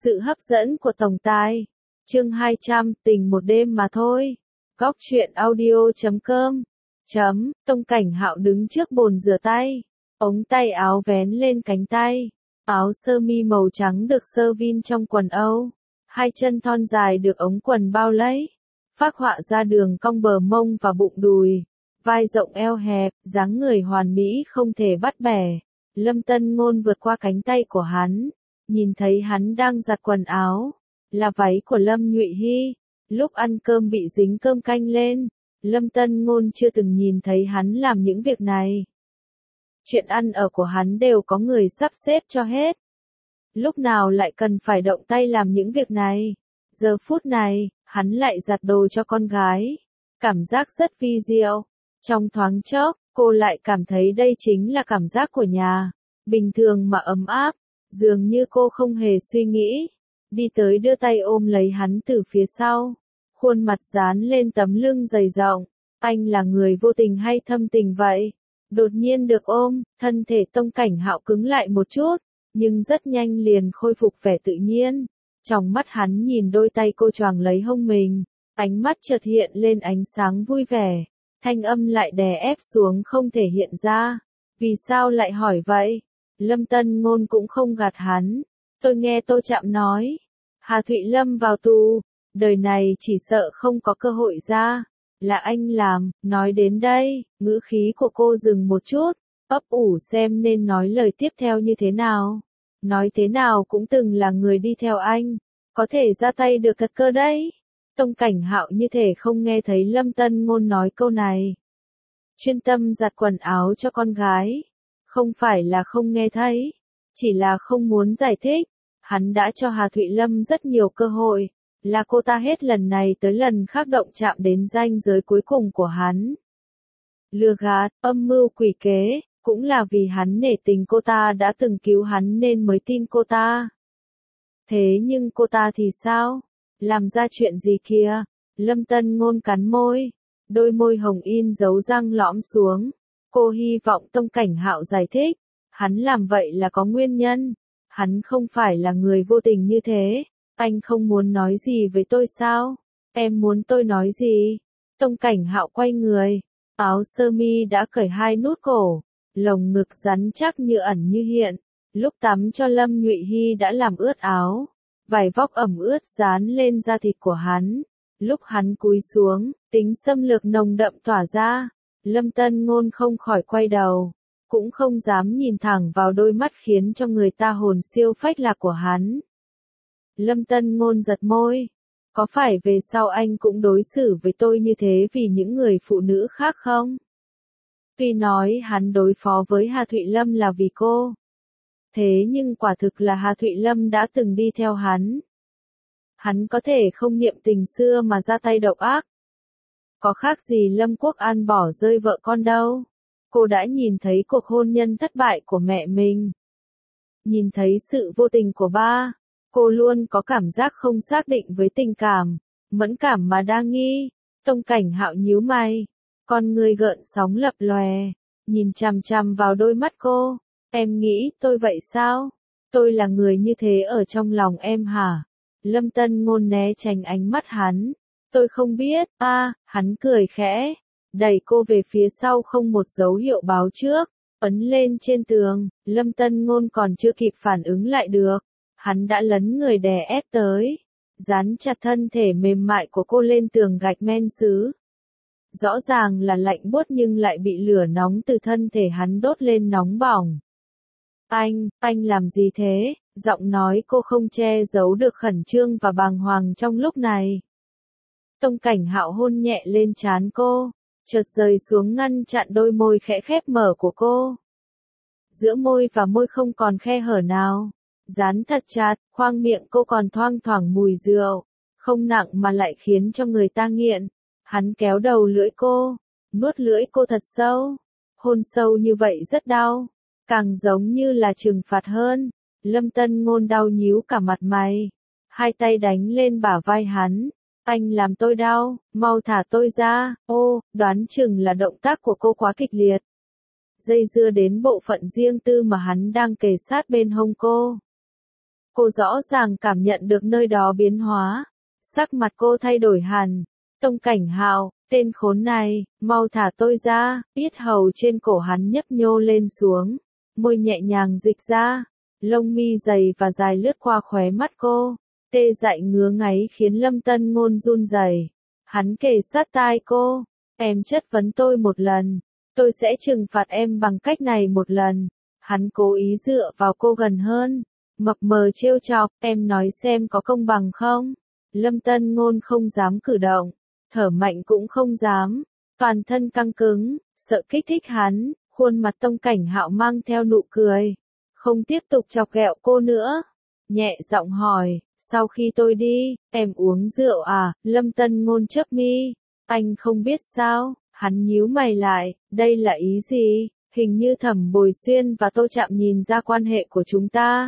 Sự hấp dẫn của tổng tài. Chương 200, tình một đêm mà thôi. Góc truyện audio.com. Tông Cảnh Hạo đứng trước bồn rửa tay. Ống tay áo vén lên cánh tay. Áo sơ mi màu trắng được sơ vin trong quần Âu. Hai chân thon dài được ống quần bao lấy. Phác họa ra đường cong bờ mông và bụng đùi. Vai rộng eo hẹp, dáng người hoàn mỹ không thể bắt bẻ. Lâm Tân Ngôn vượt qua cánh tay của hắn. Nhìn thấy hắn đang giặt quần áo. Là váy của Lâm Nhụy Hy. Lúc ăn cơm bị dính cơm canh lên. Lâm Tân Ngôn chưa từng nhìn thấy hắn làm những việc này. Chuyện ăn ở của hắn đều có người sắp xếp cho hết. Lúc nào lại cần phải động tay làm những việc này. Giờ phút này, hắn lại giặt đồ cho con gái. Cảm giác rất vi diệu. Trong thoáng chốc, cô lại cảm thấy đây chính là cảm giác của nhà. Bình thường mà ấm áp. Dường như cô không hề suy nghĩ. Đi tới đưa tay ôm lấy hắn từ phía sau. Khuôn mặt dán lên tấm lưng dày rộng. Anh là người vô tình hay thâm tình vậy? Đột nhiên được ôm, thân thể Tông Cảnh Hạo cứng lại một chút. Nhưng rất nhanh liền khôi phục vẻ tự nhiên. Trong mắt hắn nhìn đôi tay cô choàng lấy hông mình. Ánh mắt chợt hiện lên ánh sáng vui vẻ. Thanh âm lại đè ép xuống không thể hiện ra. Vì sao lại hỏi vậy? Lâm Tân Ngôn cũng không gạt hắn. Tôi nghe Tô Trạm nói. Hà Thụy Lâm vào tù. Đời này chỉ sợ không có cơ hội ra. Là anh làm. Nói đến đây, ngữ khí của cô dừng một chút. Ấp ủ xem nên nói lời tiếp theo như thế nào. Nói thế nào cũng từng là người đi theo anh. Có thể ra tay được thật cơ đấy. Tông Cảnh Hạo như thể không nghe thấy Lâm Tân Ngôn nói câu này. Chuyên tâm giặt quần áo cho con gái. Không phải là không nghe thấy. Chỉ là không muốn giải thích. Hắn đã cho Hà Thụy Lâm rất nhiều cơ hội. Là cô ta hết lần này tới lần khác động chạm đến ranh giới cuối cùng của hắn. Lừa gạt, âm mưu quỷ kế. Cũng là vì hắn nể tình cô ta đã từng cứu hắn nên mới tin cô ta. Thế nhưng cô ta thì sao? Làm ra chuyện gì kia? Lâm Tân Ngôn cắn môi. Đôi môi hồng in dấu răng lõm xuống. Cô hy vọng Tông Cảnh Hạo giải thích. Hắn làm vậy là có nguyên nhân. Hắn không phải là người vô tình như thế. Anh không muốn nói gì với tôi sao? Em muốn tôi nói gì? Tông Cảnh Hạo quay người. Áo sơ mi đã cởi hai nút cổ. Lồng ngực rắn chắc như ẩn như hiện. Lúc tắm cho Lâm Nhụy Hy đã làm ướt áo. Vải vóc ẩm ướt dán lên da thịt của hắn. Lúc hắn cúi xuống, tính xâm lược nồng đậm tỏa ra. Lâm Tân Ngôn không khỏi quay đầu. Cũng không dám nhìn thẳng vào đôi mắt khiến cho người ta hồn siêu phách lạc của hắn. Lâm Tân Ngôn giật môi. Có phải về sau anh cũng đối xử với tôi như thế vì những người phụ nữ khác không? Tuy nói hắn đối phó với Hà Thụy Lâm là vì cô. Thế nhưng quả thực là Hà Thụy Lâm đã từng đi theo hắn. Hắn có thể không niệm tình xưa mà ra tay độc ác. Có khác gì Lâm Quốc An bỏ rơi vợ con đâu. Cô đã nhìn thấy cuộc hôn nhân thất bại của mẹ mình. Nhìn thấy sự vô tình của ba. Cô luôn có cảm giác không xác định với tình cảm. Mẫn cảm mà đa nghi. Tông Cảnh Hạo nhíu mày. Con người gợn sóng lập lòe. Nhìn chằm chằm vào đôi mắt cô. Em nghĩ tôi vậy sao? Tôi là người như thế ở trong lòng em hả? Lâm Tân Ngôn né tránh ánh mắt hắn. Tôi không biết. Hắn cười khẽ. Đẩy cô về phía sau không một dấu hiệu báo trước. Ấn lên trên tường. Lâm Tân Ngôn còn chưa kịp phản ứng lại được. Hắn đã lấn người đè ép tới. Dán chặt thân thể mềm mại của cô lên tường gạch men sứ. Rõ ràng là lạnh buốt nhưng lại bị lửa nóng từ thân thể hắn đốt lên nóng bỏng. Anh làm gì thế? Giọng nói cô không che giấu được khẩn trương và bàng hoàng trong lúc này. Tông Cảnh Hạo hôn nhẹ lên trán cô, chợt rơi xuống ngăn chặn đôi môi khẽ khép mở của cô. Giữa môi và môi không còn khe hở nào. Dán thật chặt, khoang miệng cô còn thoang thoảng mùi rượu. Không nặng mà lại khiến cho người ta nghiện. Hắn kéo đầu lưỡi cô, nuốt lưỡi cô thật sâu. Hôn sâu như vậy rất đau. Càng giống như là trừng phạt hơn. Lâm Tân Ngôn đau nhíu cả mặt mày. Hai tay đánh lên bả vai hắn. Anh làm tôi đau, mau thả tôi ra. Đoán chừng là động tác của cô quá kịch liệt. Dây dưa đến bộ phận riêng tư mà hắn đang kề sát bên hông cô. Cô rõ ràng cảm nhận được nơi đó biến hóa. Sắc mặt cô thay đổi hẳn. Tông Cảnh Hạo, tên khốn này, mau thả tôi ra. Yết hầu trên cổ hắn nhấp nhô lên xuống. Môi nhẹ nhàng dịch ra. Lông mi dày và dài lướt qua khóe mắt cô. Tê dại ngứa ngáy khiến Lâm Tân Ngôn run rẩy. Hắn kề sát tai cô. Em chất vấn tôi một lần. Tôi sẽ trừng phạt em bằng cách này một lần. Hắn cố ý dựa vào cô gần hơn. Mập mờ trêu chọc, em nói xem có công bằng không? Lâm Tân Ngôn không dám cử động. Thở mạnh cũng không dám. Toàn thân căng cứng, sợ kích thích hắn. Khuôn mặt Tông Cảnh Hạo mang theo nụ cười. Không tiếp tục chọc ghẹo cô nữa. Nhẹ giọng hỏi, sau khi tôi đi, em uống rượu à? Lâm Tân Ngôn chớp mi. Anh không biết sao? Hắn nhíu mày lại, đây là ý gì? Hình như Thẩm Bồi Xuyên và Tô Trạm nhìn ra quan hệ của chúng ta.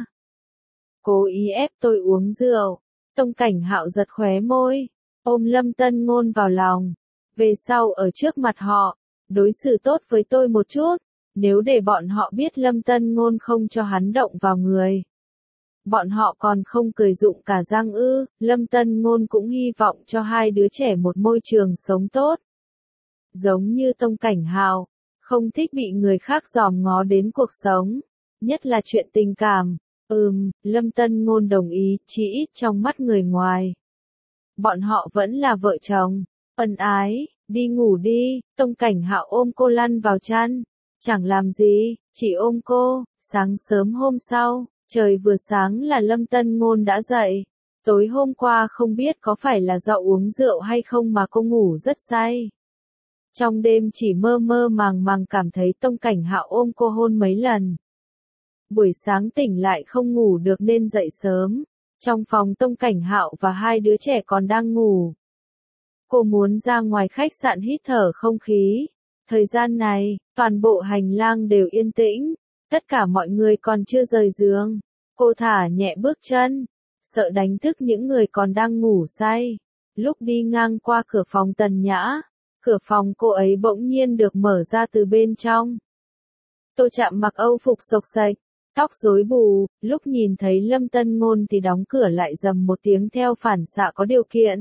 Cố ý ép tôi uống rượu. Tông Cảnh Hạo giật khóe môi, ôm Lâm Tân Ngôn vào lòng. Về sau ở trước mặt họ, đối xử tốt với tôi một chút. Nếu để bọn họ biết Lâm Tân Ngôn không cho hắn động vào người, bọn họ còn không cười rụng cả răng ư? Lâm Tân Ngôn cũng hy vọng cho hai đứa trẻ một môi trường sống tốt. Giống như Tông Cảnh Hạo, không thích bị người khác dòm ngó đến cuộc sống, nhất là chuyện tình cảm. Lâm Tân Ngôn đồng ý, chỉ ít trong mắt người ngoài. Bọn họ vẫn là vợ chồng, ân ái, đi ngủ đi. Tông Cảnh Hạo ôm cô lăn vào chăn, chẳng làm gì, chỉ ôm cô. Sáng sớm hôm sau, trời vừa sáng là Lâm Tân Ngôn đã dậy. Tối hôm qua không biết có phải là do uống rượu hay không mà cô ngủ rất say. Trong đêm chỉ mơ mơ màng màng cảm thấy Tông Cảnh Hạo ôm cô hôn mấy lần. Buổi sáng tỉnh lại không ngủ được nên dậy sớm. Trong phòng Tông Cảnh Hạo và hai đứa trẻ còn đang ngủ. Cô muốn ra ngoài khách sạn hít thở không khí. Thời gian này, toàn bộ hành lang đều yên tĩnh. Tất cả mọi người còn chưa rời giường. Cô thả nhẹ bước chân, sợ đánh thức những người còn đang ngủ say. Lúc đi ngang qua cửa phòng Tần Nhã, cửa phòng cô ấy bỗng nhiên được mở ra từ bên trong. Tô Trạm mặc âu phục xộc xệch, tóc rối bù, lúc nhìn thấy Lâm Tân Ngôn thì đóng cửa lại rầm một tiếng theo phản xạ có điều kiện.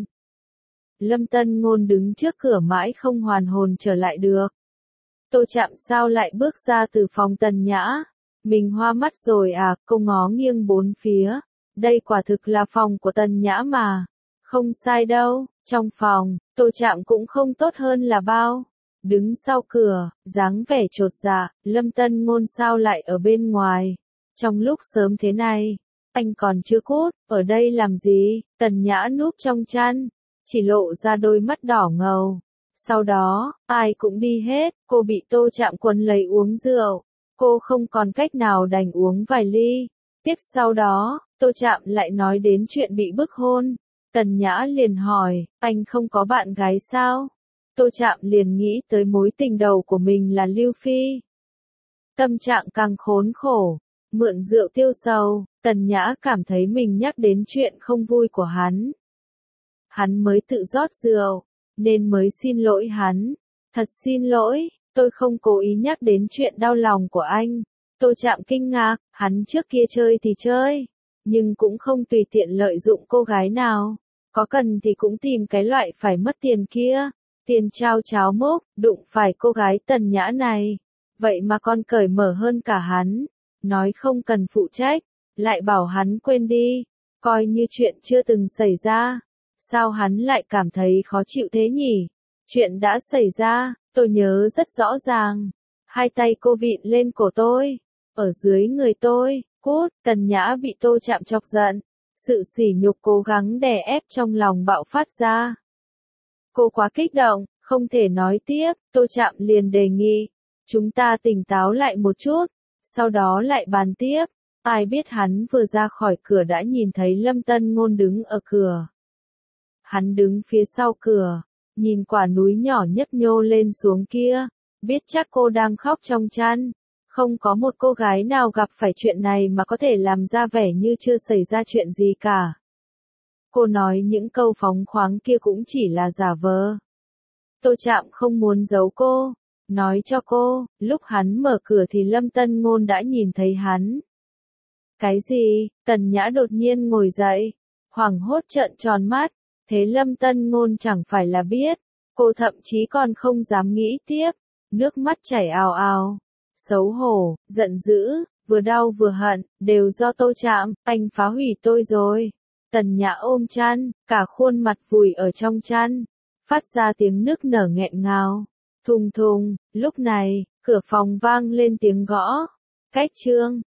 Lâm Tân Ngôn đứng trước cửa mãi không hoàn hồn trở lại được. Tô Trạm sao lại bước ra từ phòng Tần Nhã? Mình hoa mắt rồi à? Cô ngó nghiêng bốn phía. Đây quả thực là phòng của Tần Nhã mà. Không sai đâu, trong phòng, Tô Trạm cũng không tốt hơn là bao. Đứng sau cửa, dáng vẻ chột dạ, Lâm Tân Ngôn sao lại ở bên ngoài? Trong lúc sớm thế này, anh còn chưa cút, ở đây làm gì? Tần Nhã núp trong chăn, chỉ lộ ra đôi mắt đỏ ngầu. Sau đó, ai cũng đi hết, cô bị Tô Trạm quấn lấy uống rượu. Cô không còn cách nào đành uống vài ly. Tiếp sau đó, Tô Trạm lại nói đến chuyện bị bức hôn. Tần Nhã liền hỏi, anh không có bạn gái sao? Tô Trạm liền nghĩ tới mối tình đầu của mình là Lưu Phi. Tâm trạng càng khốn khổ, mượn rượu tiêu sầu, Tần Nhã cảm thấy mình nhắc đến chuyện không vui của hắn. Hắn mới tự rót rượu, nên mới xin lỗi hắn. Thật xin lỗi, tôi không cố ý nhắc đến chuyện đau lòng của anh. Tô Trạm kinh ngạc, hắn trước kia chơi thì chơi, nhưng cũng không tùy tiện lợi dụng cô gái nào. Có cần thì cũng tìm cái loại phải mất tiền kia. Tiền trao cháo mốc, đụng phải cô gái Tần Nhã này. Vậy mà còn cởi mở hơn cả hắn. Nói không cần phụ trách, lại bảo hắn quên đi. Coi như chuyện chưa từng xảy ra. Sao hắn lại cảm thấy khó chịu thế nhỉ? Chuyện đã xảy ra, tôi nhớ rất rõ ràng. Hai tay cô vịn lên cổ tôi. Ở dưới người tôi, cút. Tần Nhã bị Tô Trạm chọc giận. Sự sỉ nhục cố gắng đè ép trong lòng bạo phát ra. Cô quá kích động, không thể nói tiếp. Tô Trạm liền đề nghị, chúng ta tỉnh táo lại một chút, sau đó lại bàn tiếp. Ai biết hắn vừa ra khỏi cửa đã nhìn thấy Lâm Tân Ngôn đứng ở cửa. Hắn đứng phía sau cửa, nhìn quả núi nhỏ nhấp nhô lên xuống kia, biết chắc cô đang khóc trong chăn. Không có một cô gái nào gặp phải chuyện này mà có thể làm ra vẻ như chưa xảy ra chuyện gì cả. Cô nói những câu phóng khoáng kia cũng chỉ là giả vờ. Tô Trạm không muốn giấu cô, nói cho cô, lúc hắn mở cửa thì Lâm Tân Ngôn đã nhìn thấy hắn. Cái gì? Tần Nhã đột nhiên ngồi dậy, hoảng hốt trợn tròn mắt, thế Lâm Tân Ngôn chẳng phải là biết, cô thậm chí còn không dám nghĩ tiếp, nước mắt chảy ào ào, xấu hổ, giận dữ, vừa đau vừa hận, đều do tôi chạm, anh phá hủy tôi rồi. Tần Nhã ôm chăn, cả khuôn mặt vùi ở trong chăn, phát ra tiếng nức nở nghẹn ngào. Thùng thùng, lúc này, cửa phòng vang lên tiếng gõ. Cách Trương,